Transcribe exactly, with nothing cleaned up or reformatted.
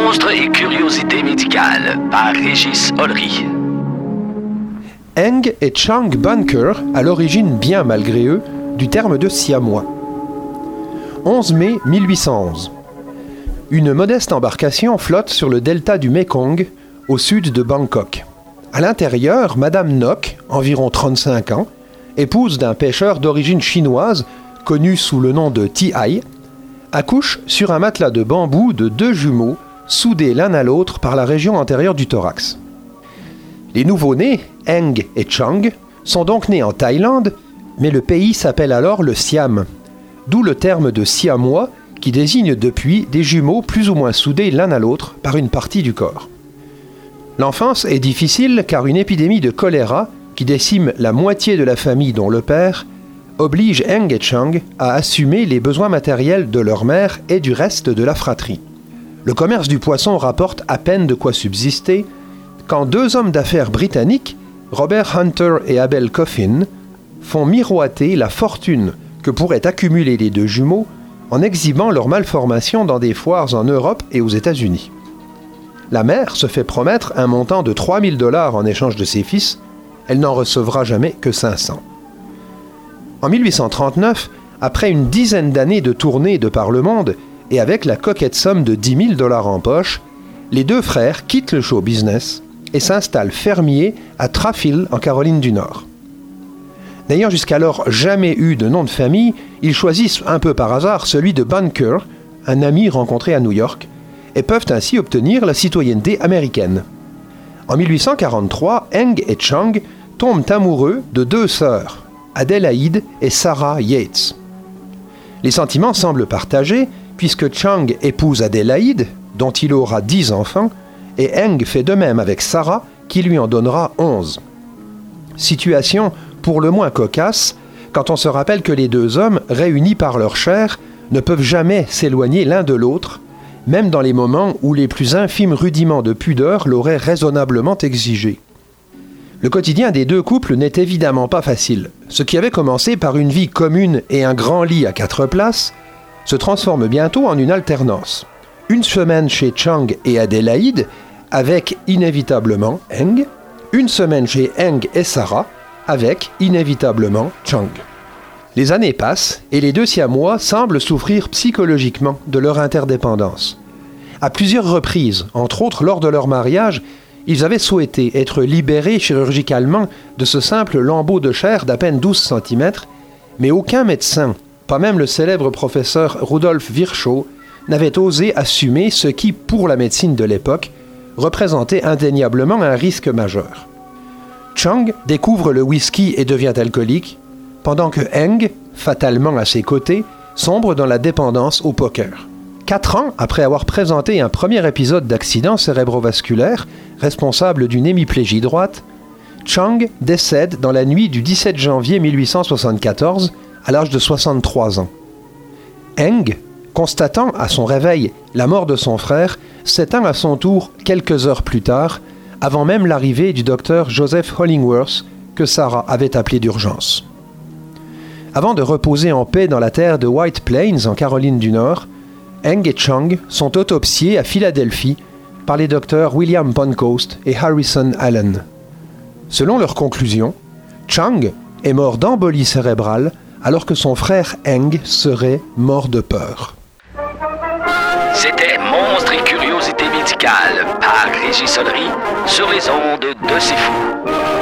Monstres et curiosités médicales par Régis Ollery. Eng et Chang Bunker, à l'origine bien malgré eux, du terme de siamois. onze mai mille huit cent onze. Une modeste embarcation flotte sur le delta du Mekong, au sud de Bangkok. À l'intérieur, Madame Nok, environ trente-cinq ans, épouse d'un pêcheur d'origine chinoise, connu sous le nom de Ti Ai, accouche sur un matelas de bambou de deux jumeaux, soudés l'un à l'autre par la région antérieure du thorax. Les nouveau-nés, Eng et Chang, sont donc nés en Thaïlande, mais le pays s'appelle alors le Siam, d'où le terme de siamois qui désigne depuis des jumeaux plus ou moins soudés l'un à l'autre par une partie du corps. L'enfance est difficile car une épidémie de choléra, qui décime la moitié de la famille dont le père, oblige Eng et Chang à assumer les besoins matériels de leur mère et du reste de la fratrie. Le commerce du poisson rapporte à peine de quoi subsister quand deux hommes d'affaires britanniques, Robert Hunter et Abel Coffin, font miroiter la fortune que pourraient accumuler les deux jumeaux en exhibant leur malformation dans des foires en Europe et aux États-Unis. La mère se fait promettre un montant de trois mille dollars en échange de ses fils. Elle n'en recevra jamais que cinq cents. En mille huit cent trente-neuf, après une dizaine d'années de tournées de par le monde, et avec la coquette somme de dix mille dollars en poche, les deux frères quittent le show business et s'installent fermiers à Trafill, en Caroline du Nord. N'ayant jusqu'alors jamais eu de nom de famille, ils choisissent un peu par hasard celui de Bunker, un ami rencontré à New York, et peuvent ainsi obtenir la citoyenneté américaine. En mille huit cent quarante-trois, Eng et Chang tombent amoureux de deux sœurs, Adélaïde et Sarah Yates. Les sentiments semblent partagés, puisque Chang épouse Adélaïde, dont il aura dix enfants, et Eng fait de même avec Sarah, qui lui en donnera onze. Situation pour le moins cocasse, quand on se rappelle que les deux hommes, réunis par leur chair, ne peuvent jamais s'éloigner l'un de l'autre, même dans les moments où les plus infimes rudiments de pudeur l'auraient raisonnablement exigé. Le quotidien des deux couples n'est évidemment pas facile. Ce qui avait commencé par une vie commune et un grand lit à quatre places se transforme bientôt en une alternance. Une semaine chez Chang et Adélaïde, avec inévitablement Eng, une semaine chez Eng et Sarah, avec inévitablement Chang. Les années passent et les deux siamois semblent souffrir psychologiquement de leur interdépendance. À plusieurs reprises, entre autres lors de leur mariage, ils avaient souhaité être libérés chirurgicalement de ce simple lambeau de chair d'à peine douze centimètres, mais aucun médecin, pas même le célèbre professeur Rudolf Virchow, n'avait osé assumer ce qui, pour la médecine de l'époque, représentait indéniablement un risque majeur. Chang découvre le whisky et devient alcoolique, pendant que Eng, fatalement à ses côtés, sombre dans la dépendance au poker. Quatre ans après avoir présenté un premier épisode d'accident cérébrovasculaire responsable d'une hémiplégie droite, Chang décède dans la nuit du dix-sept janvier mille huit cent soixante-quatorze à l'âge de soixante-trois ans. Eng, constatant à son réveil la mort de son frère, s'éteint à son tour quelques heures plus tard, avant même l'arrivée du docteur Joseph Hollingworth que Sarah avait appelé d'urgence. Avant de reposer en paix dans la terre de White Plains en Caroline du Nord, Eng et Chang sont autopsiés à Philadelphie par les docteurs William Pancoast et Harrison Allen. Selon leurs conclusions, Chang est mort d'embolie cérébrale alors que son frère Eng serait mort de peur. C'était Monstres et curiosités médicales par Régis Ollery sur les ondes de C'est Fou.